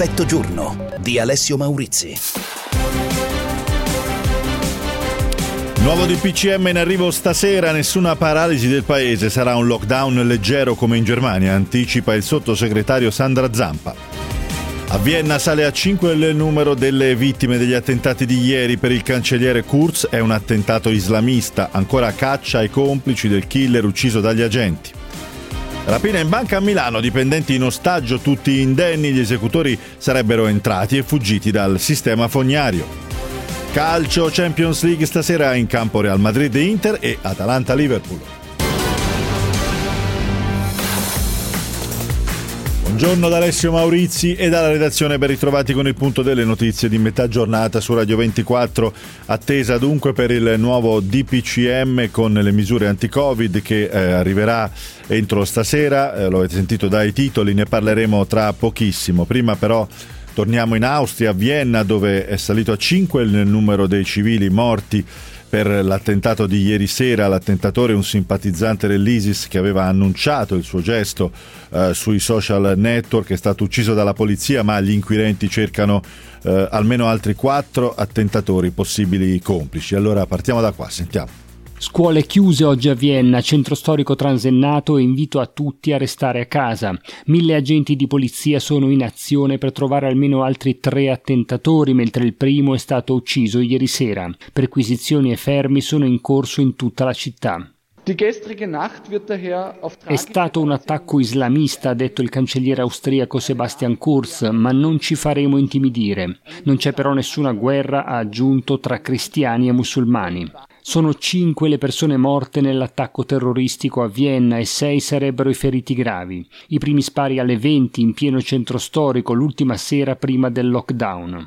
Perfetto giorno di Alessio Maurizi. Nuovo DPCM in arrivo stasera, nessuna paralisi del paese, sarà un lockdown leggero come in Germania, anticipa il sottosegretario Sandra Zampa. A Vienna sale a 5 il numero delle vittime degli attentati di ieri. Per il cancelliere Kurz è un attentato islamista, ancora caccia ai complici del killer ucciso dagli agenti. Rapina in banca a Milano, dipendenti in ostaggio tutti indenni, gli esecutori sarebbero entrati e fuggiti dal sistema fognario. Calcio, Champions League stasera in campo Real Madrid e Inter e Atalanta-Liverpool. Buongiorno da Alessio Maurizi e dalla redazione, ben ritrovati con il punto delle notizie di metà giornata su Radio 24. Attesa dunque per il nuovo DPCM con le misure anti-Covid che arriverà entro stasera, lo avete sentito dai titoli, ne parleremo tra pochissimo. Prima però torniamo in Austria, a Vienna, dove è salito a 5 il numero dei civili morti per l'attentato di ieri sera. L'attentatore, un simpatizzante dell'ISIS che aveva annunciato il suo gesto sui social network, è stato ucciso dalla polizia, ma gli inquirenti cercano almeno altri 4 attentatori possibili complici. Allora partiamo da qua, sentiamo. Scuole chiuse oggi a Vienna, centro storico transennato e invito a tutti a restare a casa. 1000 agenti di polizia sono in azione per trovare almeno altri 3 attentatori, mentre il primo è stato ucciso ieri sera. Perquisizioni e fermi sono in corso in tutta la città. È stato un attacco islamista, ha detto il cancelliere austriaco Sebastian Kurz, ma non ci faremo intimidire. Non c'è però nessuna guerra, ha aggiunto, tra cristiani e musulmani. Sono 5 le persone morte nell'attacco terroristico a Vienna e 6 sarebbero i feriti gravi. I primi spari alle 20 in pieno centro storico, l'ultima sera prima del lockdown.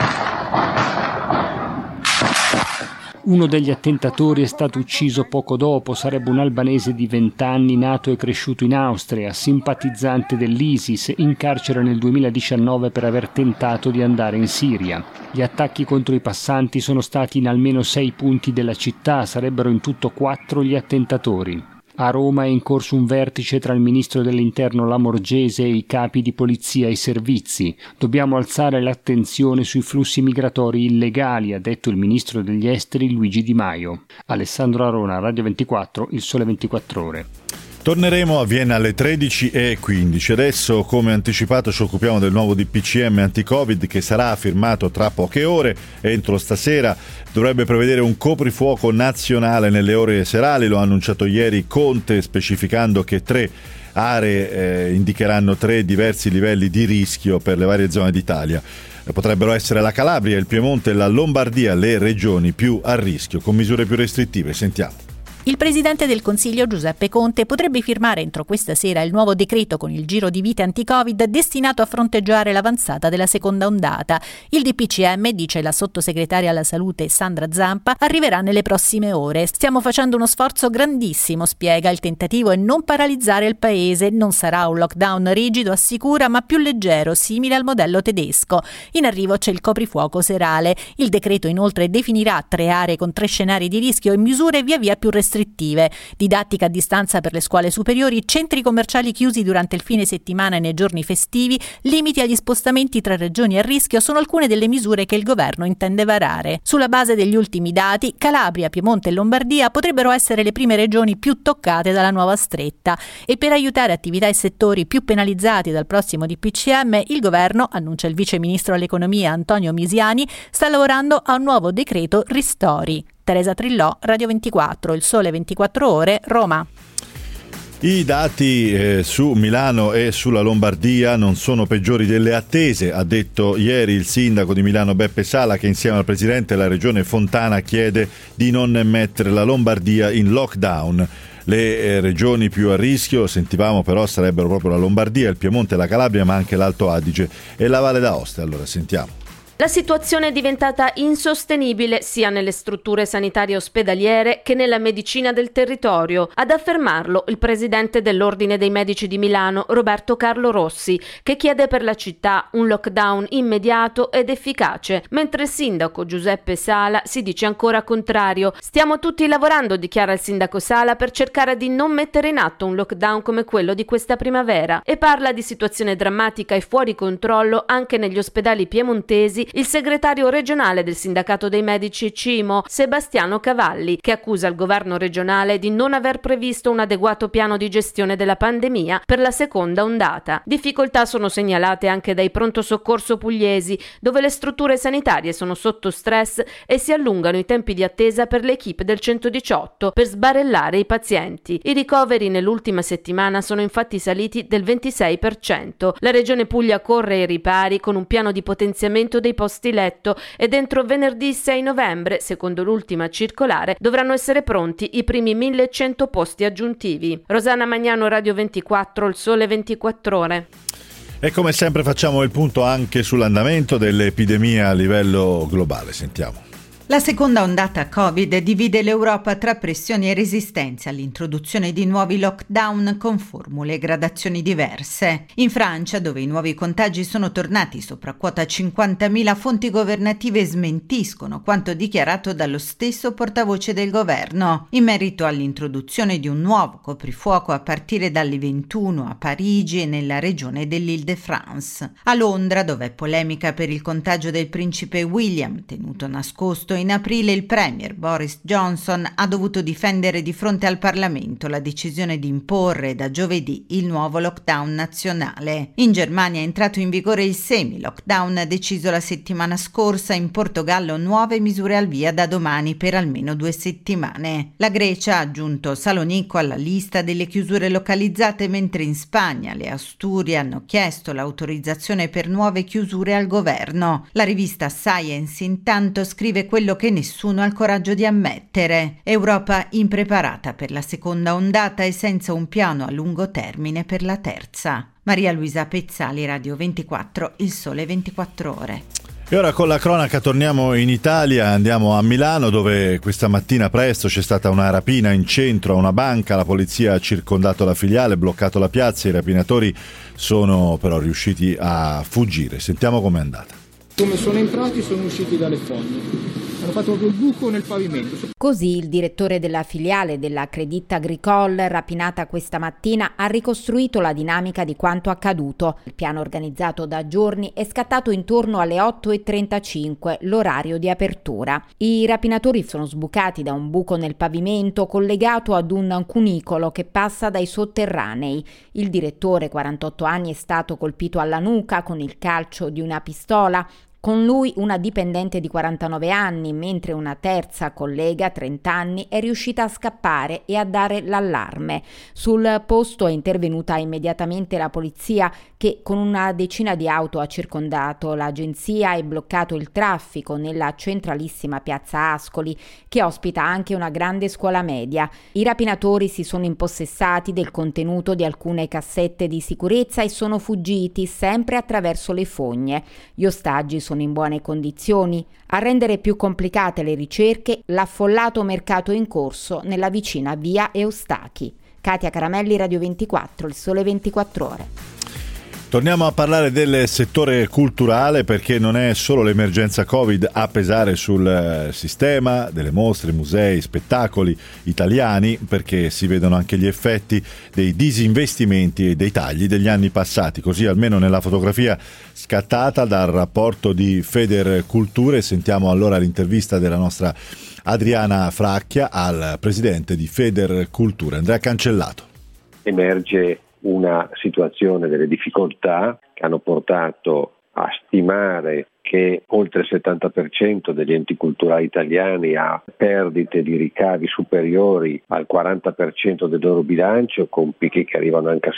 Uno degli attentatori è stato ucciso poco dopo, sarebbe un albanese di 20 anni nato e cresciuto in Austria, simpatizzante dell'ISIS, in carcere nel 2019 per aver tentato di andare in Siria. Gli attacchi contro i passanti sono stati in almeno 6 punti della città, sarebbero in tutto 4 gli attentatori. A Roma è in corso un vertice tra il ministro dell'Interno Lamorgese e i capi di polizia e servizi. Dobbiamo alzare l'attenzione sui flussi migratori illegali, ha detto il ministro degli esteri Luigi Di Maio. Alessandro Arona, Radio 24, Il Sole 24 Ore. Torneremo a Vienna alle 13:15. Adesso, come anticipato, ci occupiamo del nuovo DPCM anti-Covid che sarà firmato tra poche ore. Entro stasera dovrebbe prevedere un coprifuoco nazionale nelle ore serali. Lo ha annunciato ieri Conte, specificando che 3 aree indicheranno 3 diversi livelli di rischio per le varie zone d'Italia. Potrebbero essere la Calabria, il Piemonte e la Lombardia le regioni più a rischio, con misure più restrittive. Sentiamo. Il presidente del Consiglio Giuseppe Conte potrebbe firmare entro questa sera il nuovo decreto con il giro di vite anti-Covid destinato a fronteggiare l'avanzata della seconda ondata. Il DPCM, dice la sottosegretaria alla salute Sandra Zampa, arriverà nelle prossime ore. Stiamo facendo uno sforzo grandissimo, spiega. Il tentativo è non paralizzare il paese. Non sarà un lockdown rigido, assicura, ma più leggero, simile al modello tedesco. In arrivo c'è il coprifuoco serale. Il decreto inoltre definirà 3 aree con 3 scenari di rischio e misure via via più restrittive. Didattica a distanza per le scuole superiori, centri commerciali chiusi durante il fine settimana e nei giorni festivi, limiti agli spostamenti tra regioni a rischio sono alcune delle misure che il governo intende varare. Sulla base degli ultimi dati, Calabria, Piemonte e Lombardia potrebbero essere le prime regioni più toccate dalla nuova stretta e per aiutare attività e settori più penalizzati dal prossimo DPCM, il governo, annuncia il vice ministro all'economia Antonio Misiani, sta lavorando a un nuovo decreto ristori. Teresa Trillò, Radio 24, Il Sole 24 Ore, Roma. I dati su Milano e sulla Lombardia non sono peggiori delle attese, ha detto ieri il sindaco di Milano Beppe Sala, che insieme al presidente della regione Fontana chiede di non mettere la Lombardia in lockdown. Le regioni più a rischio, sentivamo però, sarebbero proprio la Lombardia, il Piemonte e la Calabria, ma anche l'Alto Adige e la Valle d'Aosta. Allora sentiamo. La situazione è diventata insostenibile sia nelle strutture sanitarie ospedaliere che nella medicina del territorio. Ad affermarlo il presidente dell'Ordine dei Medici di Milano, Roberto Carlo Rossi, che chiede per la città un lockdown immediato ed efficace, mentre il sindaco Giuseppe Sala si dice ancora contrario. Stiamo tutti lavorando, dichiara il sindaco Sala, per cercare di non mettere in atto un lockdown come quello di questa primavera, e parla di situazione drammatica e fuori controllo anche negli ospedali piemontesi il segretario regionale del sindacato dei medici CIMO, Sebastiano Cavalli, che accusa il governo regionale di non aver previsto un adeguato piano di gestione della pandemia per la seconda ondata. Difficoltà sono segnalate anche dai pronto soccorso pugliesi, dove le strutture sanitarie sono sotto stress e si allungano i tempi di attesa per le equip del 118 per sbarellare i pazienti. I ricoveri nell'ultima settimana sono infatti saliti del 26%. La regione Puglia corre ai ripari con un piano di potenziamento dei posti letto ed entro venerdì 6 novembre, secondo l'ultima circolare, dovranno essere pronti i primi 1100 posti aggiuntivi. Rosanna Magnano, Radio 24, Il Sole 24 Ore. E come sempre facciamo il punto anche sull'andamento dell'epidemia a livello globale. Sentiamo. La seconda ondata Covid divide l'Europa tra pressioni e resistenze all'introduzione di nuovi lockdown con formule e gradazioni diverse. In Francia, dove i nuovi contagi sono tornati sopra quota 50.000, fonti governative smentiscono quanto dichiarato dallo stesso portavoce del governo in merito all'introduzione di un nuovo coprifuoco a partire dalle 21 a Parigi e nella regione dell'Île-de-France. A Londra, dove è polemica per il contagio del principe William, tenuto nascosto in aprile, il premier Boris Johnson ha dovuto difendere di fronte al Parlamento la decisione di imporre da giovedì il nuovo lockdown nazionale. In Germania è entrato in vigore il semi-lockdown deciso la settimana scorsa, in Portogallo nuove misure al via da domani per almeno 2 settimane. La Grecia ha aggiunto Salonicco alla lista delle chiusure localizzate, mentre in Spagna le Asturie hanno chiesto l'autorizzazione per nuove chiusure al governo. La rivista Science intanto scrive quello che nessuno ha il coraggio di ammettere: Europa impreparata per la seconda ondata e senza un piano a lungo termine per la terza. Maria Luisa Pezzali, Radio 24, Il Sole 24 Ore. E ora con la cronaca torniamo in Italia, andiamo a Milano, dove questa mattina presto c'è stata una rapina in centro a una banca. La polizia ha circondato la filiale, bloccato la piazza, i rapinatori sono però riusciti a fuggire. Sentiamo com'è andata. Come sono entrati, sono usciti dalle fogne. Hanno fatto proprio il buco nel pavimento. Così il direttore della filiale della Crédit Agricole, rapinata questa mattina, ha ricostruito la dinamica di quanto accaduto. Il piano organizzato da giorni è scattato intorno alle 8:35, l'orario di apertura. I rapinatori sono sbucati da un buco nel pavimento collegato ad un cunicolo che passa dai sotterranei. Il direttore, 48 anni, è stato colpito alla nuca con il calcio di una pistola. Con lui una dipendente di 49 anni, mentre una terza collega, 30 anni, è riuscita a scappare e a dare l'allarme. Sul posto è intervenuta immediatamente la polizia, che con una decina di auto ha circondato l'agenzia e bloccato il traffico nella centralissima piazza Ascoli, che ospita anche una grande scuola media. I rapinatori si sono impossessati del contenuto di alcune cassette di sicurezza e sono fuggiti sempre attraverso le fogne. Gli ostaggi sono in buone condizioni. A rendere più complicate le ricerche, l'affollato mercato in corso nella vicina via Eustachi. Katia Caramelli, Radio 24, Il Sole 24 Ore. Torniamo a parlare del settore culturale, perché non è solo l'emergenza Covid a pesare sul sistema delle mostre, musei, spettacoli italiani, perché si vedono anche gli effetti dei disinvestimenti e dei tagli degli anni passati, così almeno nella fotografia scattata dal rapporto di Federculture. Sentiamo allora l'intervista della nostra Adriana Fracchia al presidente di Federculture, Andrea Cancellato. Emerge una situazione delle difficoltà che hanno portato a stimare che oltre il 70% degli enti culturali italiani ha perdite di ricavi superiori al 40% del loro bilancio, con picchi che arrivano anche al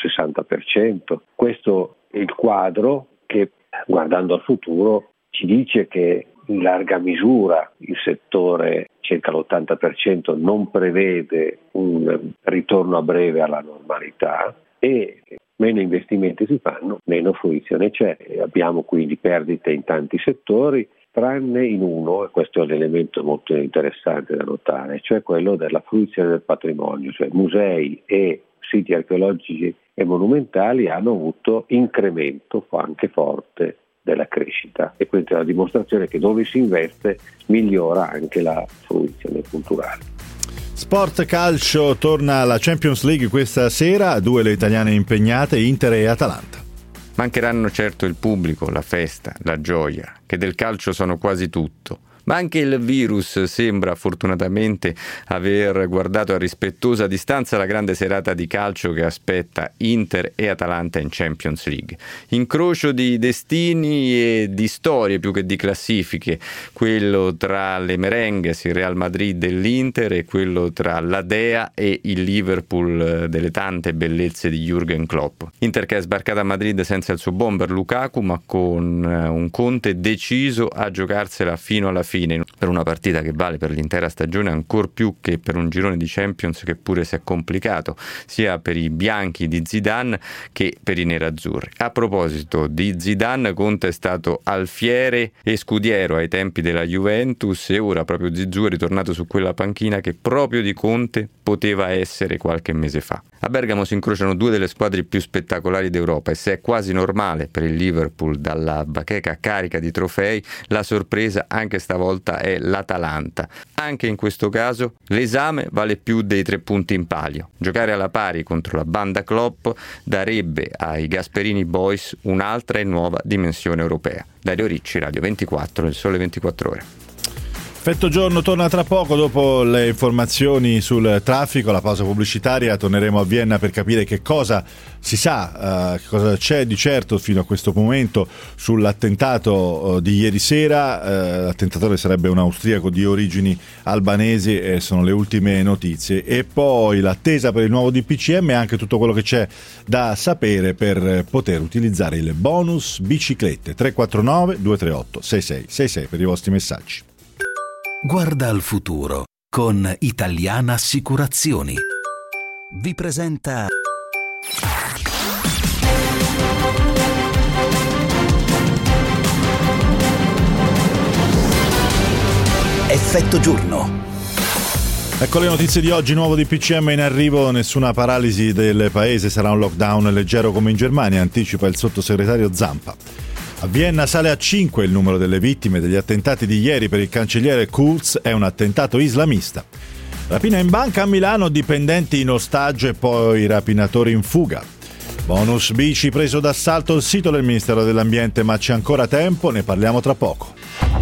60%. Questo è il quadro che, guardando al futuro, ci dice che in larga misura il settore, circa l'80%, non prevede un ritorno a breve alla normalità, e meno investimenti si fanno, meno fruizione c'è. Abbiamo quindi perdite in tanti settori, tranne in uno, e questo è un elemento molto interessante da notare, cioè quello della fruizione del patrimonio, cioè musei e siti archeologici e monumentali hanno avuto incremento anche forte della crescita, e questa è la dimostrazione che dove si investe migliora anche la fruizione culturale. Sport calcio, torna la Champions League questa sera, 2 le italiane impegnate, Inter e Atalanta. Mancheranno certo il pubblico, la festa, la gioia, che del calcio sono quasi tutto. Ma anche il virus sembra fortunatamente aver guardato a rispettosa distanza la grande serata di calcio che aspetta Inter e Atalanta in Champions League. Incrocio di destini e di storie più che di classifiche, quello tra le merengues, il Real Madrid e l'Inter, e quello tra la Dea e il Liverpool delle tante bellezze di Jürgen Klopp. Inter che è sbarcata a Madrid senza il suo bomber Lukaku, ma con un Conte deciso a giocarsela fino alla fine, per una partita che vale per l'intera stagione, ancor più che per un girone di Champions che pure si è complicato sia per i bianchi di Zidane che per i nerazzurri. A proposito di Zidane, Conte è stato alfiere e scudiero ai tempi della Juventus, e ora proprio Zizou è ritornato su quella panchina che proprio di Conte poteva essere qualche mese fa. A Bergamo si incrociano 2 delle squadre più spettacolari d'Europa, e se è quasi normale per il Liverpool dalla bacheca carica di trofei, la sorpresa anche stavolta è l'Atalanta. Anche in questo caso l'esame vale più dei 3 punti in palio. Giocare alla pari contro la banda Klopp darebbe ai Gasperini Boys un'altra e nuova dimensione europea. Dario Ricci, Radio 24, Il Sole 24 Ore. Effetto giorno torna tra poco, dopo le informazioni sul traffico, la pausa pubblicitaria. Torneremo a Vienna per capire che cosa si sa, che cosa c'è di certo fino a questo momento sull'attentato di ieri sera. L'attentatore sarebbe un austriaco di origini albanesi, e sono le ultime notizie. E poi l'attesa per il nuovo DPCM e anche tutto quello che c'è da sapere per poter utilizzare il bonus biciclette. 349 238 6666 per i vostri messaggi. Guarda al futuro con Italiana Assicurazioni. Vi presenta Effetto giorno. Ecco le notizie di oggi. Nuovo DPCM in arrivo, nessuna paralisi del paese, sarà un lockdown leggero come in Germania, anticipa il sottosegretario Zampa. A Vienna sale a 5 il numero delle vittime degli attentati di ieri. Per il cancelliere Kurz è un attentato islamista. Rapina in banca a Milano, dipendenti in ostaggio e poi rapinatori in fuga. Bonus bici preso d'assalto il sito del Ministero dell'Ambiente, ma c'è ancora tempo, ne parliamo tra poco.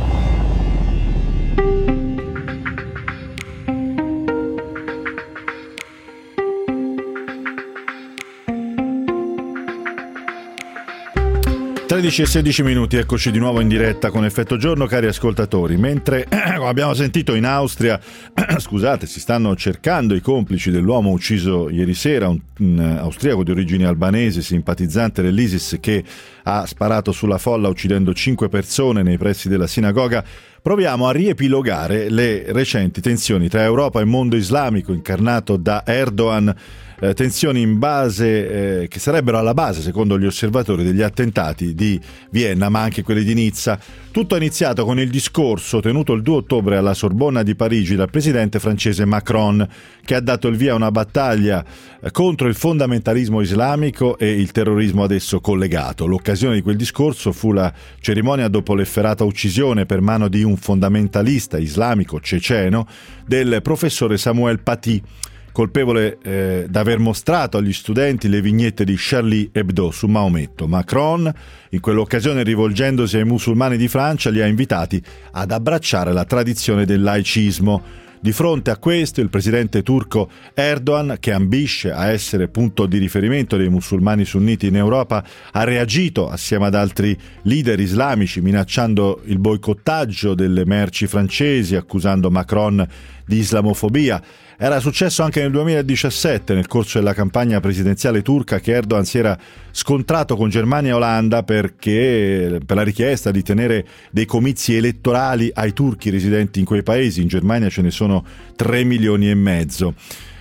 13 e 16 minuti, eccoci di nuovo in diretta con Effetto Giorno, cari ascoltatori. Mentre abbiamo sentito in Austria, scusate, si stanno cercando i complici dell'uomo ucciso ieri sera, un austriaco di origini albanesi, simpatizzante dell'ISIS, che ha sparato sulla folla uccidendo 5 persone nei pressi della sinagoga. Proviamo a riepilogare le recenti tensioni tra Europa e mondo islamico incarnato da Erdogan, tensioni in base che sarebbero alla base, secondo gli osservatori, degli attentati di Vienna, ma anche quelli di Nizza. Tutto è iniziato con il discorso tenuto il 2 ottobre alla Sorbona di Parigi dal presidente francese Macron, che ha dato il via a una battaglia contro il fondamentalismo islamico e il terrorismo ad esso collegato. L'occasione di quel discorso fu la cerimonia dopo l'efferata uccisione per mano di un fondamentalista islamico ceceno del professore Samuel Paty, colpevole d'aver mostrato agli studenti le vignette di Charlie Hebdo su Maometto. Macron, in quell'occasione, rivolgendosi ai musulmani di Francia, li ha invitati ad abbracciare la tradizione del laicismo. Di fronte a questo, il presidente turco Erdogan, che ambisce a essere punto di riferimento dei musulmani sunniti in Europa, ha reagito assieme ad altri leader islamici minacciando il boicottaggio delle merci francesi, accusando Macron di islamofobia. Era successo anche nel 2017, nel corso della campagna presidenziale turca, che Erdogan si era scontrato con Germania e Olanda per la richiesta di tenere dei comizi elettorali ai turchi residenti in quei paesi. In Germania ce ne sono 3,5 milioni.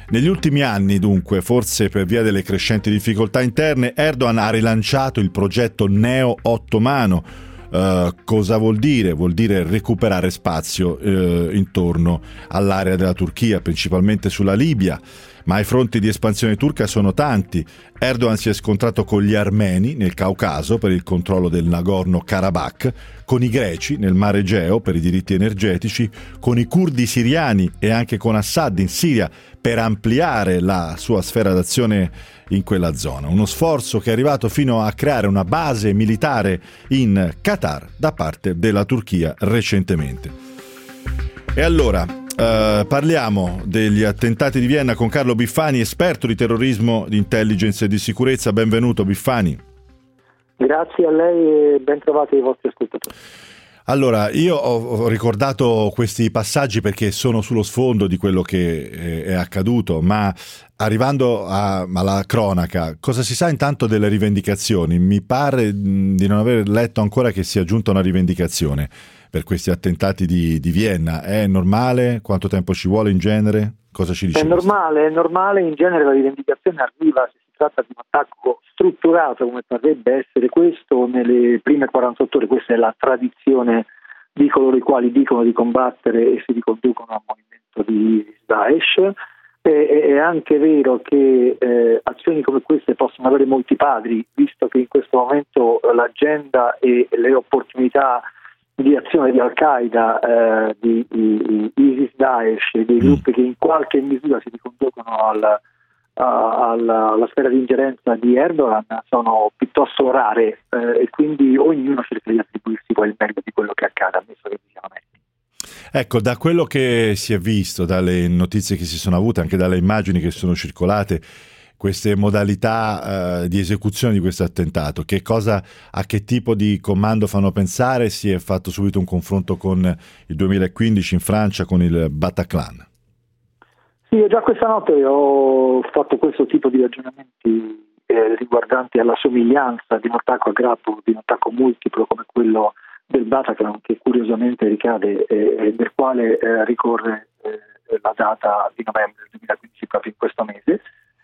Negli ultimi anni, dunque, forse per via delle crescenti difficoltà interne, Erdogan ha rilanciato il progetto neo-ottomano. Cosa vuol dire? Vuol dire recuperare spazio intorno all'area della Turchia, principalmente sulla Libia. Ma i fronti di espansione turca sono tanti. Erdogan si è scontrato con gli armeni nel Caucaso per il controllo del Nagorno-Karabakh, con i greci nel Mar Egeo per i diritti energetici, con i curdi siriani e anche con Assad in Siria per ampliare la sua sfera d'azione in quella zona. Uno sforzo che è arrivato fino a creare una base militare in Qatar da parte della Turchia recentemente. E allora parliamo degli attentati di Vienna con Carlo Biffani, esperto di terrorismo, di intelligence e di sicurezza. Benvenuto Biffani. Grazie a lei e ben trovati ai vostri ascoltatori. Allora, io ho ricordato questi passaggi perché sono sullo sfondo di quello che è accaduto, ma arrivando alla cronaca, cosa si sa intanto delle rivendicazioni? Mi pare di non aver letto ancora che sia giunta una rivendicazione per questi attentati di Vienna. È normale? Quanto tempo ci vuole in genere? Cosa ci dice? È normale, in genere la rivendicazione arriva se si tratta di un attacco strutturato come potrebbe essere questo nelle prime 48 ore. Questa è la tradizione di coloro i quali dicono di combattere e si riconducono al movimento di Daesh. È anche vero che azioni come queste possono avere molti padri, visto che in questo momento l'agenda e le opportunità di azione di Al-Qaeda, di ISIS, Daesh e dei gruppi che in qualche misura si riconducono alla sfera di ingerenza di Erdogan sono piuttosto rare e quindi ognuno cerca di attribuirsi poi il merito di quello che accade, ammesso che vi siano meriti. Ecco, da quello che si è visto, dalle notizie che si sono avute, anche dalle immagini che sono circolate, queste modalità di esecuzione di questo attentato, a che tipo di comando fanno pensare? Si è fatto subito un confronto con il 2015 in Francia con il Bataclan. Sì, già questa notte ho fatto questo tipo di ragionamenti riguardanti alla somiglianza di un attacco a grappolo, di un attacco multiplo come quello del Bataclan, che curiosamente ricade e del quale ricorre la data di novembre del 2015, proprio in questo mese.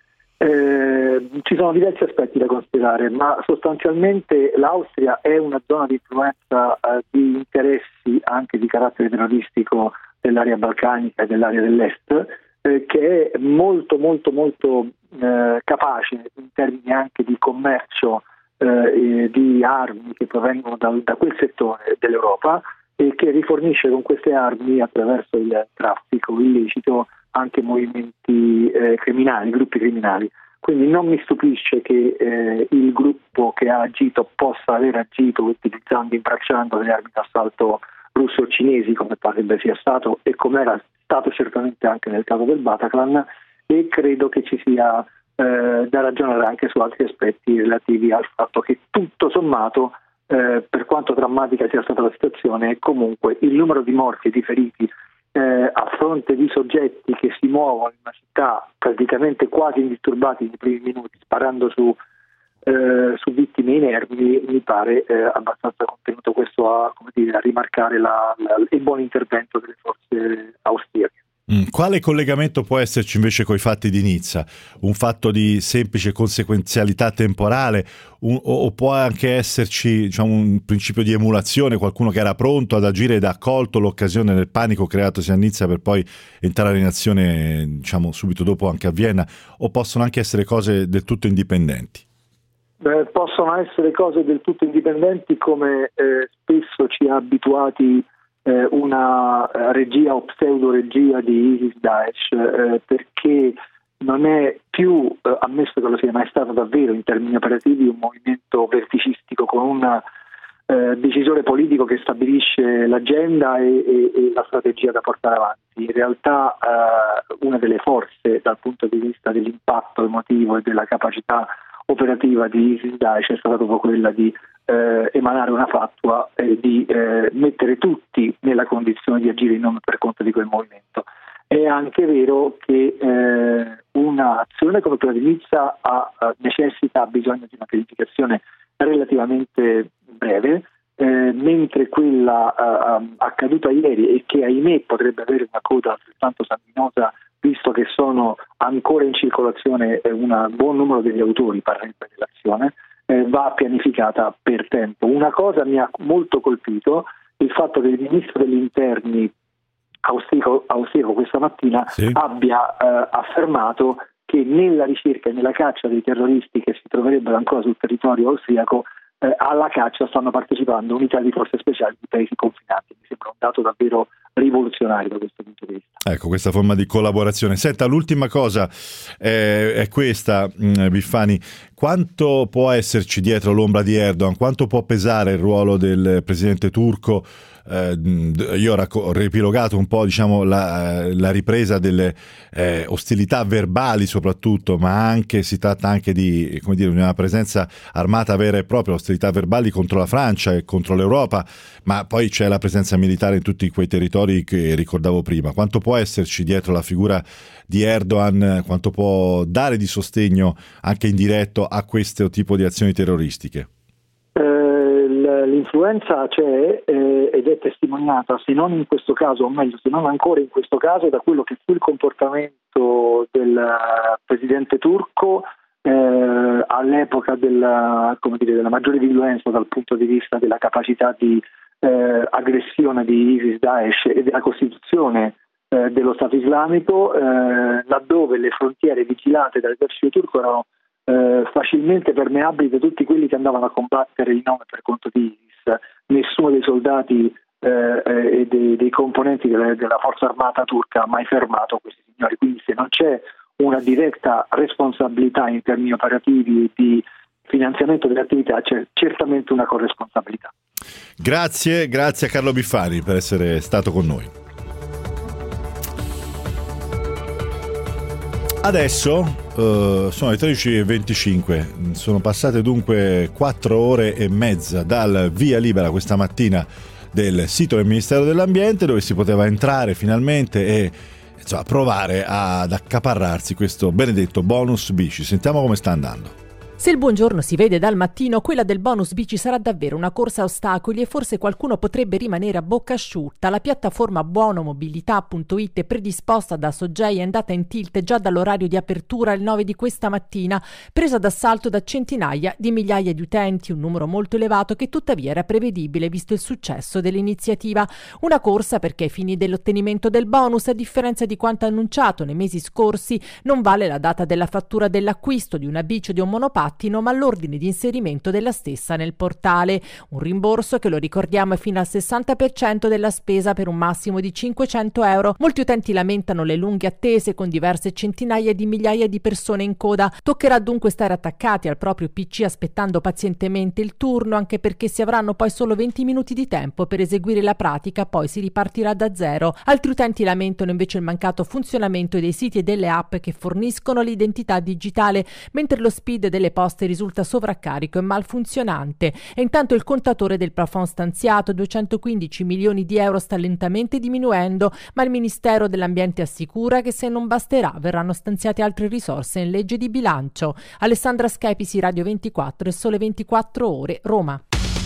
Ci sono diversi aspetti da considerare, ma sostanzialmente l'Austria è una zona di influenza di interessi anche di carattere terroristico dell'area balcanica e dell'area dell'est, che è molto capace in termini anche di commercio di armi che provengono da quel settore dell'Europa e che rifornisce con queste armi attraverso il traffico illecito anche movimenti criminali, gruppi criminali. Quindi non mi stupisce che il gruppo che ha agito possa aver agito utilizzando, imbracciando delle armi d'assalto russe o cinesi, come parebbe sia stato e come era stato certamente anche nel caso del Bataclan, e credo che ci sia da ragionare anche su altri aspetti relativi al fatto che tutto sommato, per quanto drammatica sia stata la situazione, comunque il numero di morti e di feriti a fronte di soggetti che si muovono in una città praticamente quasi indisturbati nei primi minuti, sparando su vittime inermi, mi pare abbastanza contenuto. Questo a rimarcare il buon intervento delle forze austriache. Quale collegamento può esserci invece coi fatti di Nizza? Un fatto di semplice conseguenzialità temporale o può anche esserci, un principio di emulazione, qualcuno che era pronto ad agire ed ha colto l'occasione del panico creatosi a Nizza per poi entrare in azione subito dopo anche a Vienna, o possono anche essere cose del tutto indipendenti? Possono essere cose del tutto indipendenti, come spesso ci ha abituati una regia o pseudo-regia di ISIS-Daesh, perché non è più, ammesso che lo sia mai stato davvero in termini operativi, un movimento verticistico con un decisore politico che stabilisce l'agenda e la strategia da portare avanti. In realtà una delle forze dal punto di vista dell'impatto emotivo e della capacità operativa di ISIS-Daesh è stata proprio quella di emanare una fatwa e di mettere tutti nella condizione di agire in nome per conto di quel movimento. È anche vero che un'azione come quella di Nizza ha bisogno di una pianificazione relativamente breve, mentre quella accaduta ieri e che ahimè potrebbe avere una coda altrettanto sanguinosa visto che sono ancora in circolazione un buon numero degli autori parrebbe dell'azione, va pianificata per tempo. Una cosa mi ha molto colpito, il fatto che il ministro degli interni austriaco questa mattina abbia affermato che nella ricerca e nella caccia dei terroristi che si troverebbero ancora sul territorio austriaco, alla caccia stanno partecipando unità di forze speciali di paesi confinanti. Mi sembra un dato davvero rivoluzionario da questo punto di vista. Ecco, questa forma di collaborazione. Senta, l'ultima cosa è questa, Biffani: quanto può esserci dietro l'ombra di Erdogan? Quanto può pesare il ruolo del presidente turco? Io ho riepilogato un po', diciamo, la ripresa delle ostilità verbali soprattutto, ma anche si tratta anche di, come dire, una presenza armata vera e propria, ostilità verbali contro la Francia e contro l'Europa, ma poi c'è la presenza militare in tutti quei territori che ricordavo prima. Quanto può esserci dietro la figura di Erdogan? Quanto può dare di sostegno anche indiretto a questo tipo di azioni terroristiche? L'influenza c'è ed è testimoniata, se non in questo caso, o meglio, se non ancora in questo caso, da quello che fu il comportamento del presidente turco all'epoca della maggiore virulenza dal punto di vista della capacità di aggressione di ISIS-Daesh e della costituzione dello Stato islamico, laddove le frontiere vigilate dall'esercito turco erano facilmente permeabili da tutti quelli che andavano a combattere in nome per conto di ISIS. Nessuno dei soldati e dei componenti della forza armata turca ha mai fermato questi signori, quindi se non c'è una diretta responsabilità in termini operativi e di finanziamento delle attività, c'è certamente una corresponsabilità. Grazie a Carlo Biffani per essere stato con noi. Adesso sono le 13:25, sono passate dunque 4 ore e mezza dal via libera questa mattina del sito del Ministero dell'Ambiente, dove si poteva entrare finalmente e provare ad accaparrarsi questo benedetto bonus bici. Sentiamo come sta andando. Se il buongiorno si vede dal mattino, quella del bonus bici sarà davvero una corsa a ostacoli e forse qualcuno potrebbe rimanere a bocca asciutta. La piattaforma buonomobilità.it, predisposta da Sogei, è andata in tilt già dall'orario di apertura alle 9 di questa mattina, presa d'assalto da centinaia di migliaia di utenti, un numero molto elevato che tuttavia era prevedibile visto il successo dell'iniziativa. Una corsa perché ai fini dell'ottenimento del bonus, a differenza di quanto annunciato nei mesi scorsi, non vale la data della fattura dell'acquisto di una bici o di un monopattino, ma l'ordine di inserimento della stessa nel portale. Un rimborso che, lo ricordiamo, è fino al 60% della spesa per un massimo di 500 euro. Molti utenti lamentano le lunghe attese con diverse centinaia di migliaia di persone in coda. Toccherà dunque stare attaccati al proprio PC aspettando pazientemente il turno, anche perché si avranno poi solo 20 minuti di tempo per eseguire la pratica, poi si ripartirà da zero. Altri utenti lamentano invece il mancato funzionamento dei siti e delle app che forniscono l'identità digitale, mentre lo speed delle poste risulta sovraccarico e malfunzionante. E intanto il contatore del plafond stanziato, 215 milioni di euro, sta lentamente diminuendo, ma il Ministero dell'Ambiente assicura che se non basterà verranno stanziate altre risorse in legge di bilancio. Alessandra Schepisi, Radio 24 e Sole 24 Ore, Roma.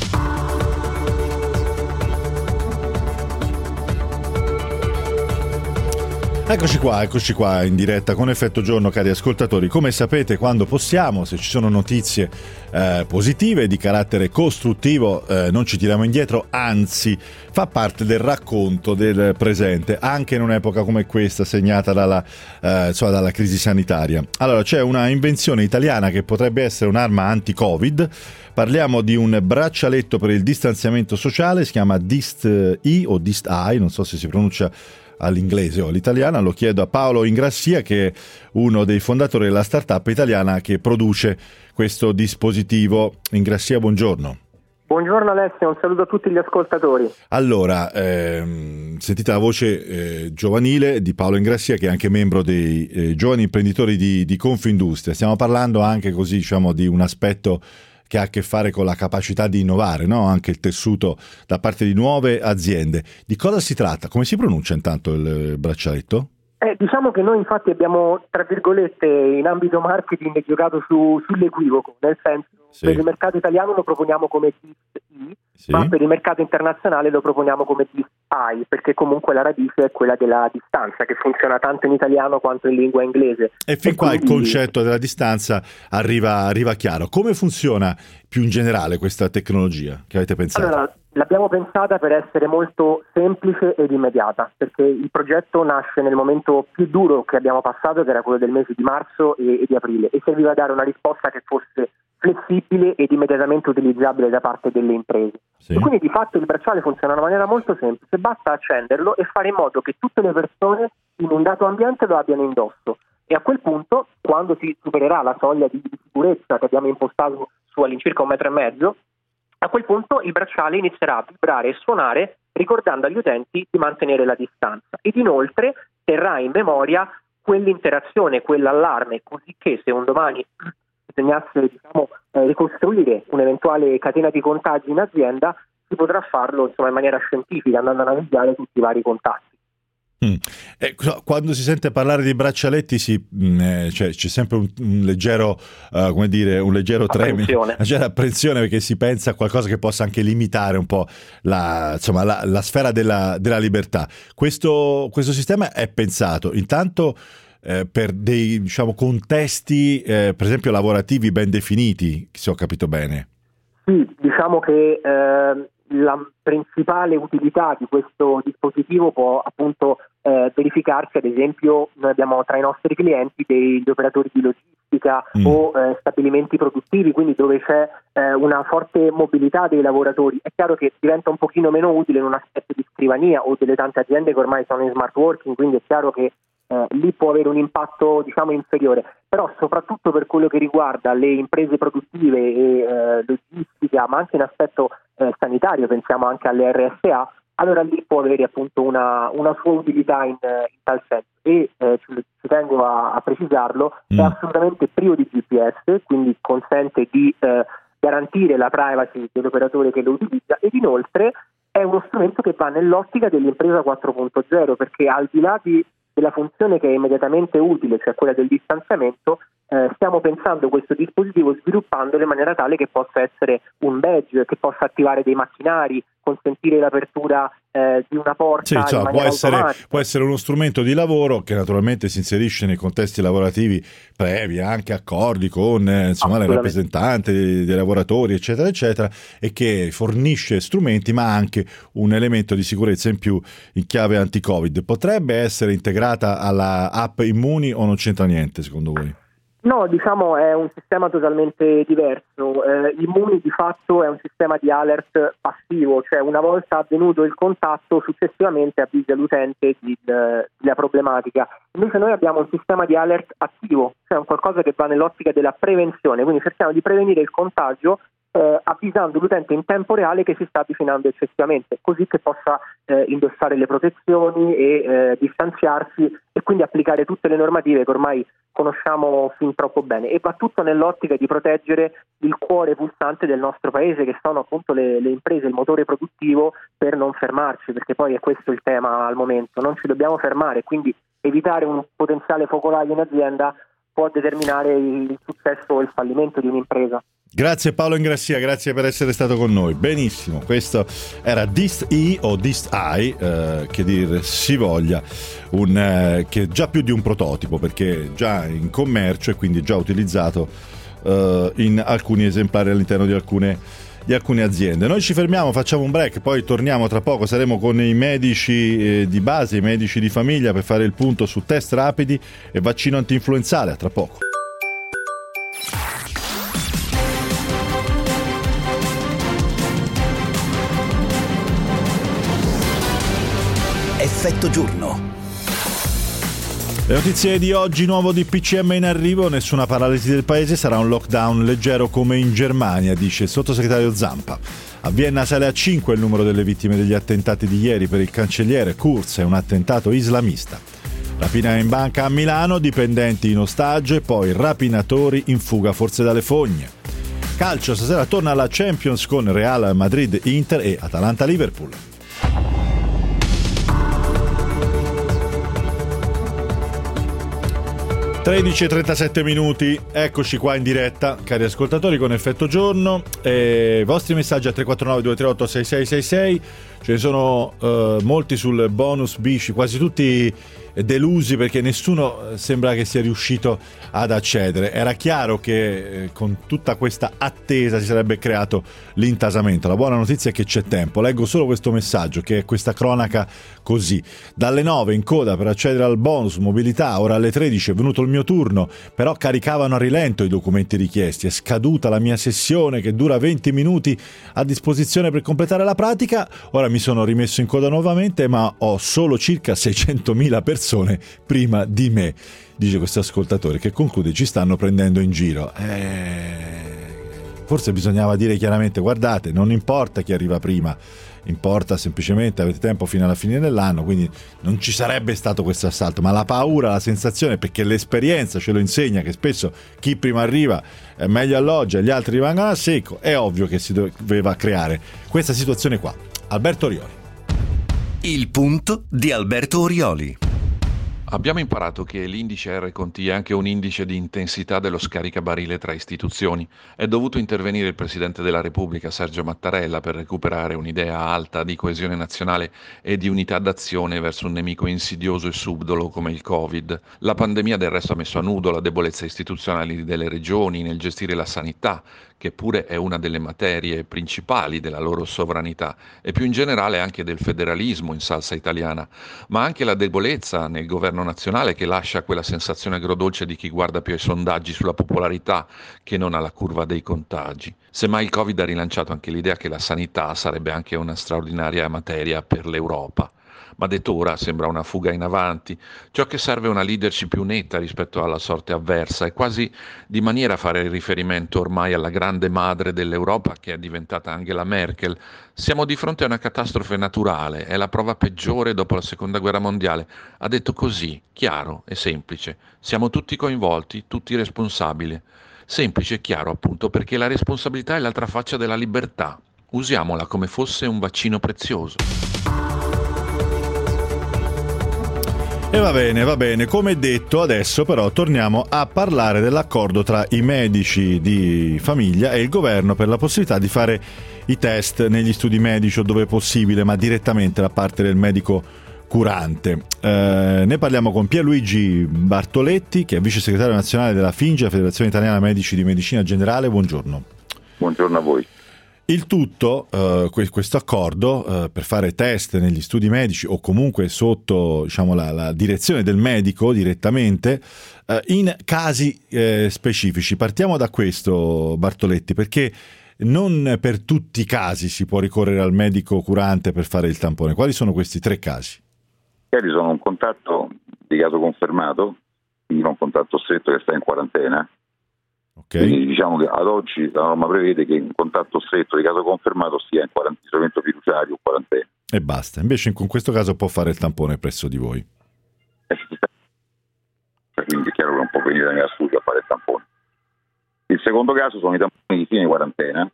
Eccoci qua in diretta con Effetto Giorno, cari ascoltatori. Come sapete, quando possiamo, se ci sono notizie positive di carattere costruttivo, non ci tiriamo indietro, anzi fa parte del racconto del presente, anche in un'epoca come questa segnata dalla crisi sanitaria. Allora, c'è una invenzione italiana che potrebbe essere un'arma anti-Covid. Parliamo di un braccialetto per il distanziamento sociale, si chiama Dist-I o Dist-I, non so se si pronuncia all'inglese o all'italiana. Lo chiedo a Paolo Ingrassia, che è uno dei fondatori della startup italiana che produce questo dispositivo. Ingrassia, buongiorno. Buongiorno Alessio, un saluto a tutti gli ascoltatori. Allora, sentite la voce giovanile di Paolo Ingrassia, che è anche membro dei giovani imprenditori di Confindustria. Stiamo parlando anche così, diciamo, di un aspetto che ha a che fare con la capacità di innovare, no? Anche il tessuto da parte di nuove aziende. Di cosa si tratta? Come si pronuncia intanto il braccialetto? Diciamo che noi infatti abbiamo, tra virgolette, in ambito marketing giocato sull'equivoco, nel senso, sì, per il mercato italiano lo proponiamo come Dist-I, sì, ma per il mercato internazionale lo proponiamo come Dist-I. DIST-I, perché comunque la radice è quella della distanza, che funziona tanto in italiano quanto in lingua inglese. E fin qua il concetto della distanza arriva chiaro. Come funziona più in generale questa tecnologia che avete pensato? Allora, l'abbiamo pensata per essere molto semplice ed immediata, perché il progetto nasce nel momento più duro che abbiamo passato, che era quello del mese di marzo e di aprile, e serviva a dare una risposta che fosse flessibile ed immediatamente utilizzabile da parte delle imprese. Sì. E quindi di fatto il bracciale funziona in una maniera molto semplice, basta accenderlo e fare in modo che tutte le persone in un dato ambiente lo abbiano indosso, e a quel punto, quando si supererà la soglia di sicurezza che abbiamo impostato su all'incirca 1,5 metri, a quel punto il bracciale inizierà a vibrare e suonare, ricordando agli utenti di mantenere la distanza, ed inoltre terrà in memoria quell'interazione, quell'allarme, così che se un domani bisognasse ricostruire un'eventuale catena di contagi in azienda, si potrà farlo in maniera scientifica, andando a navigare tutti i vari contatti. Quando si sente parlare di braccialetti c'è sempre un leggero un leggero tremito, una leggera apprensione, perché si pensa a qualcosa che possa anche limitare un po' la sfera della libertà. Questo sistema è pensato intanto per dei contesti per esempio lavorativi ben definiti, se ho capito bene. Sì, diciamo che la principale utilità di questo dispositivo può appunto verificarsi, ad esempio noi abbiamo tra i nostri clienti degli operatori di logistica o stabilimenti produttivi, quindi dove c'è una forte mobilità dei lavoratori. È chiaro che diventa un pochino meno utile in un aspetto di scrivania o delle tante aziende che ormai sono in smart working, quindi è chiaro che lì può avere un impatto inferiore, però soprattutto per quello che riguarda le imprese produttive e logistica, ma anche in aspetto sanitario, pensiamo anche alle RSA, allora lì può avere appunto una sua utilità in tal senso, e ci tengo a precisarlo, è assolutamente privo di GPS, quindi consente di garantire la privacy dell'operatore che lo utilizza, ed inoltre è uno strumento che va nell'ottica dell'impresa 4.0, perché al di là della funzione che è immediatamente utile, cioè quella del distanziamento, stiamo pensando questo dispositivo, sviluppandolo in maniera tale che possa essere un badge, che possa attivare dei macchinari, consentire l'apertura di una porta. Sì, può essere uno strumento di lavoro che naturalmente si inserisce nei contesti lavorativi previ, anche accordi con le rappresentanti dei lavoratori, eccetera, eccetera, e che fornisce strumenti ma anche un elemento di sicurezza in più in chiave anti-Covid. Potrebbe essere integrata alla app Immuni o non c'entra niente, secondo voi? No, è un sistema totalmente diverso. Immuni di fatto è un sistema di alert passivo, cioè una volta avvenuto il contatto successivamente avvisa l'utente della problematica. Invece noi abbiamo un sistema di alert attivo, cioè un qualcosa che va nell'ottica della prevenzione, quindi cerchiamo di prevenire il contagio avvisando l'utente in tempo reale che si sta avvicinando eccessivamente, così che possa indossare le protezioni e distanziarsi, e quindi applicare tutte le normative che ormai conosciamo fin troppo bene, e va tutto nell'ottica di proteggere il cuore pulsante del nostro paese, che sono appunto le imprese, il motore produttivo, per non fermarci, perché poi è questo il tema al momento, non ci dobbiamo fermare, quindi evitare un potenziale focolaio in azienda può determinare il successo o il fallimento di un'impresa. Grazie Paolo Ingrassia, grazie per essere stato con noi. Benissimo, questo era DIST-I o DIST-I, che dir si voglia, che è già più di un prototipo, perché è già in commercio e quindi già utilizzato in alcuni esemplari all'interno di alcune aziende. Noi ci fermiamo, facciamo un break, poi torniamo tra poco, saremo con i medici di base, i medici di famiglia, per fare il punto su test rapidi e vaccino antinfluenzale. A tra poco. Effetto giorno. Le notizie di oggi: nuovo DPCM in arrivo, nessuna paralisi del paese, sarà un lockdown leggero come in Germania, dice il sottosegretario Zampa. A Vienna sale a 5 il numero delle vittime degli attentati di ieri. Per il cancelliere Kurz è un attentato islamista. Rapina in banca a Milano, dipendenti in ostaggio e poi rapinatori in fuga forse dalle fogne. Calcio, stasera torna la Champions con Real Madrid Inter e Atalanta Liverpool. 13:37, eccoci qua in diretta, cari ascoltatori, con Effetto Giorno. Vostri messaggi a 349 238 6666. Ce ne sono molti sul bonus bici, quasi tutti delusi perché nessuno sembra che sia riuscito ad accedere. Era chiaro che con tutta questa attesa si sarebbe creato l'intasamento. La buona notizia è che c'è tempo. Leggo solo questo messaggio, che è questa cronaca così: dalle 9 in coda per accedere al bonus mobilità, ora alle 13 è venuto il mio turno, però caricavano a rilento i documenti richiesti, è scaduta la mia sessione che dura 20 minuti a disposizione per completare la pratica, ora mi sono rimesso in coda nuovamente, ma ho solo circa 600.000 persone prima di me, dice questo ascoltatore, che conclude: ci stanno prendendo in giro. Forse bisognava dire chiaramente: guardate, non importa chi arriva prima, importa semplicemente avete tempo fino alla fine dell'anno, quindi non ci sarebbe stato questo assalto. Ma la paura, la sensazione, perché l'esperienza ce lo insegna, che spesso chi prima arriva è meglio alloggia e gli altri rimangono a secco, è ovvio che si doveva creare questa situazione qua. Alberto Orioli. Il punto di Alberto Orioli. Abbiamo imparato che l'indice R/T è anche un indice di intensità dello scaricabarile tra istituzioni. È dovuto intervenire il Presidente della Repubblica, Sergio Mattarella, per recuperare un'idea alta di coesione nazionale e di unità d'azione verso un nemico insidioso e subdolo come il Covid. La pandemia del resto ha messo a nudo la debolezza istituzionale delle regioni nel gestire la sanità, che pure è una delle materie principali della loro sovranità, e più in generale anche del federalismo in salsa italiana, ma anche la debolezza nel governo nazionale, che lascia quella sensazione agrodolce di chi guarda più ai sondaggi sulla popolarità che non alla curva dei contagi. Semmai il Covid ha rilanciato anche l'idea che la sanità sarebbe anche una straordinaria materia per l'Europa. Ma detto ora sembra una fuga in avanti. Ciò che serve è una leadership più netta rispetto alla sorte avversa, e quasi di maniera a fare riferimento ormai alla grande madre dell'Europa che è diventata Angela Merkel. Siamo di fronte a una catastrofe naturale, è la prova peggiore dopo la Seconda Guerra Mondiale. Ha detto così, chiaro e semplice. Siamo tutti coinvolti, tutti responsabili. Semplice e chiaro appunto perché la responsabilità è l'altra faccia della libertà. Usiamola come fosse un vaccino prezioso. E va bene, come detto adesso però torniamo a parlare dell'accordo tra i medici di famiglia e il governo per la possibilità di fare i test negli studi medici o dove è possibile, ma direttamente da parte del medico curante. Ne parliamo con Pierluigi Bartoletti, che è vice segretario nazionale della FINGE, Federazione Italiana Medici di Medicina Generale. Buongiorno. Buongiorno a voi. Il tutto, questo accordo per fare test negli studi medici o comunque sotto, diciamo, la direzione del medico direttamente in casi specifici. Partiamo da questo, Bartoletti, perché non per tutti i casi si può ricorrere al medico curante per fare il tampone. Quali sono questi 3 casi? Magari sono un contatto di caso confermato, quindi un contatto stretto che sta in quarantena. Okay. Quindi diciamo che ad oggi la norma prevede che un contatto stretto di caso confermato sia in isolamento fiduciario o quarantena. E basta. Invece in questo caso può fare il tampone presso di voi. Quindi è chiaro che non può venire da mia studio a fare il tampone. Il secondo caso sono i tamponi di fine quarantena,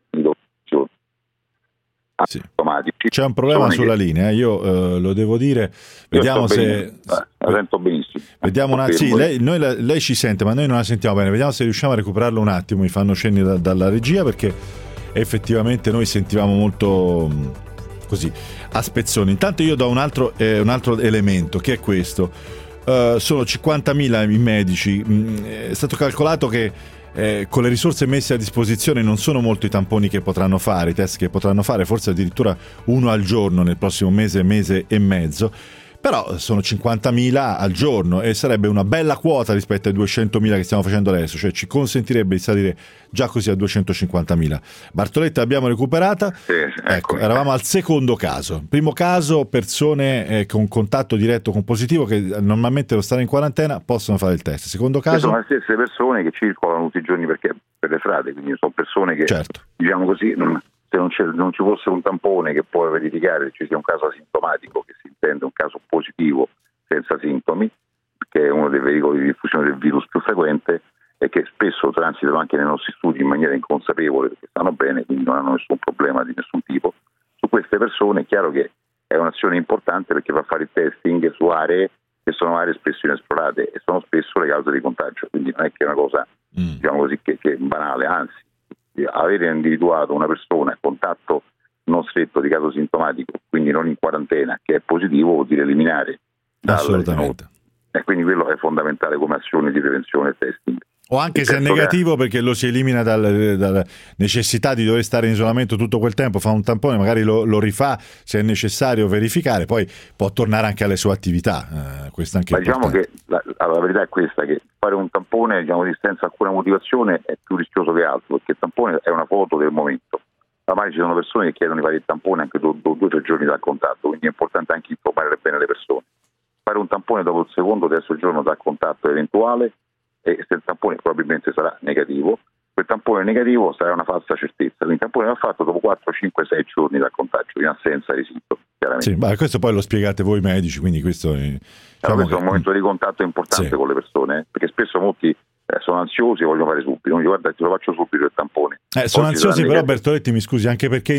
sì. C'è un problema sulla linea, io lo devo dire. Vediamo se la sento benissimo. Vediamo lei ci sente, ma noi non la sentiamo bene. Vediamo se riusciamo a recuperarlo un attimo. Mi fanno cenni dalla regia, perché effettivamente noi sentivamo molto così a spezzoni. Intanto io do un altro elemento, che è questo. Sono 50.000 i medici. È stato calcolato che con le risorse messe a disposizione non sono molti i tamponi che potranno fare, i test che potranno fare, forse addirittura uno al giorno nel prossimo mese e mezzo, però sono 50.000 al giorno e sarebbe una bella quota rispetto ai 200.000 che stiamo facendo adesso, cioè ci consentirebbe di salire già così a 250.000. Bartoletti l'abbiamo recuperata. Sì, ecco, eravamo al secondo caso. Primo caso, persone con contatto diretto con positivo che normalmente lo stanno in quarantena possono fare il test. Secondo caso, sono le stesse persone che circolano tutti i giorni per le strade, quindi sono persone che, certo, diciamo così, se non ci fosse un tampone che può verificare che ci sia un caso asintomatico, che si intende un caso positivo senza sintomi, che è uno dei veicoli di diffusione del virus più frequente e che spesso transitano anche nei nostri studi in maniera inconsapevole, perché stanno bene, quindi non hanno nessun problema di nessun tipo. Su queste persone è chiaro che è un'azione importante, perché fa fare il testing su aree che sono aree spesso inesplorate e sono spesso le cause di contagio, quindi non è che è una cosa diciamo così che è banale, anzi avere individuato una persona a contatto non stretto di caso sintomatico, quindi non in quarantena, che è positivo, vuol dire eliminare assolutamente. E quindi quello è fondamentale come azione di prevenzione e testing. O anche se è negativo, perché lo si elimina dalla necessità di dover stare in isolamento tutto quel tempo, fa un tampone, magari lo rifà se è necessario verificare, poi può tornare anche alle sue attività. Questo anche diciamo che la verità è questa, che fare un tampone, diciamo, senza alcuna motivazione è più rischioso che altro, perché il tampone è una foto del momento. Ormai ci sono persone che chiedono di fare il tampone anche 2 o 3 giorni dal contatto, quindi è importante anche informare bene le persone. Fare un tampone dopo il secondo o terzo giorno dal contatto è eventuale, e se il tampone probabilmente sarà negativo, quel tampone negativo sarà una falsa certezza, quindi il tampone va fatto dopo 4, 5, 6 giorni dal contagio, in assenza di sintomi, chiaramente. Sì, ma questo poi lo spiegate voi medici, quindi questo è, questo è un momento di contatto importante con le persone, perché spesso molti sono ansiosi e vogliono fare subito, quindi guarda, te lo faccio subito il tampone. Sono ansiosi, però Bertoletti, mi scusi, anche perché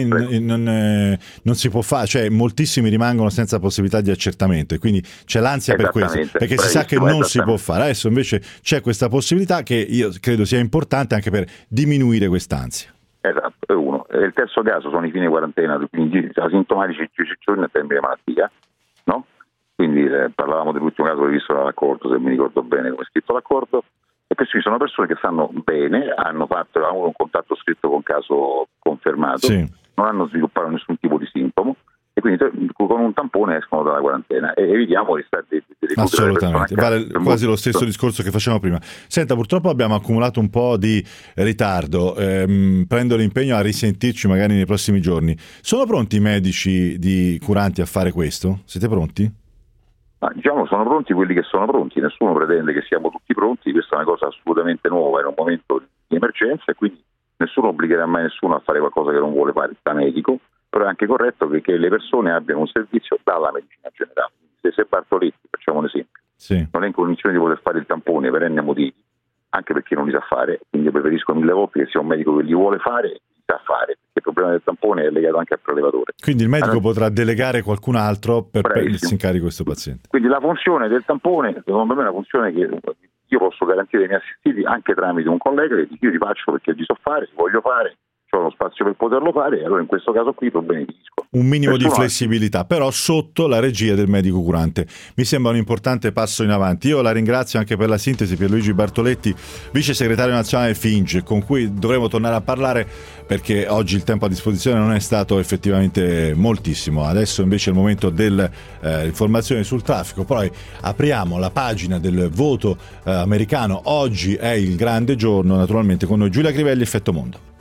non si può fare, cioè moltissimi rimangono senza possibilità di accertamento e quindi c'è l'ansia per questo, perché si sa che non si può fare. Adesso invece c'è questa possibilità che io credo sia importante anche per diminuire quest'ansia. Esatto, è uno. E il terzo caso sono i fine quarantena, quindi asintomatici 10 giorni a termine malattia, no? Quindi parlavamo dell'ultimo caso previsto dall'accordo, se mi ricordo bene come è scritto l'accordo. E questi sono persone che stanno bene, hanno avuto un contatto stretto con caso confermato, non hanno sviluppato nessun tipo di sintomo e quindi con un tampone escono dalla quarantena e evitiamo di stare assolutamente, vale quasi lo stesso discorso che facevamo prima. Senta, purtroppo abbiamo accumulato un po' di ritardo, prendo l'impegno a risentirci magari nei prossimi giorni. Sono pronti i medici curanti a fare questo? Siete pronti? Diciamo sono pronti quelli che sono pronti, nessuno pretende che siamo tutti pronti, questa è una cosa assolutamente nuova, era un momento di emergenza e quindi nessuno obbligherà mai nessuno a fare qualcosa che non vuole fare da medico, però è anche corretto che le persone abbiano un servizio dalla medicina generale. Se Bartoletti, facciamo un esempio, non è in condizione di poter fare il tampone per n motivi, anche perché non li sa fare, quindi io preferisco 1000 volte che sia un medico che li vuole fare e li sa fare, perché il problema del tampone è legato anche al prelevatore. Quindi il medico potrà delegare qualcun altro per prendersi in carico questo paziente. Quindi la funzione del tampone, secondo me, è una funzione che io posso garantire ai miei assistiti anche tramite un collega che io li faccio perché li so fare, li voglio fare, ho lo spazio per poterlo fare, e allora in questo caso qui lo beneficisco. Un minimo di flessibilità, però sotto la regia del medico curante. Mi sembra un importante passo in avanti. Io la ringrazio anche per la sintesi, Pierluigi Bartoletti, vice segretario nazionale FING, con cui dovremo tornare a parlare perché oggi il tempo a disposizione non è stato effettivamente moltissimo. Adesso invece è il momento dell'informazione sul traffico. Poi apriamo la pagina del voto americano. Oggi è il grande giorno, naturalmente con noi Giulia Crivelli, Effetto Mondo.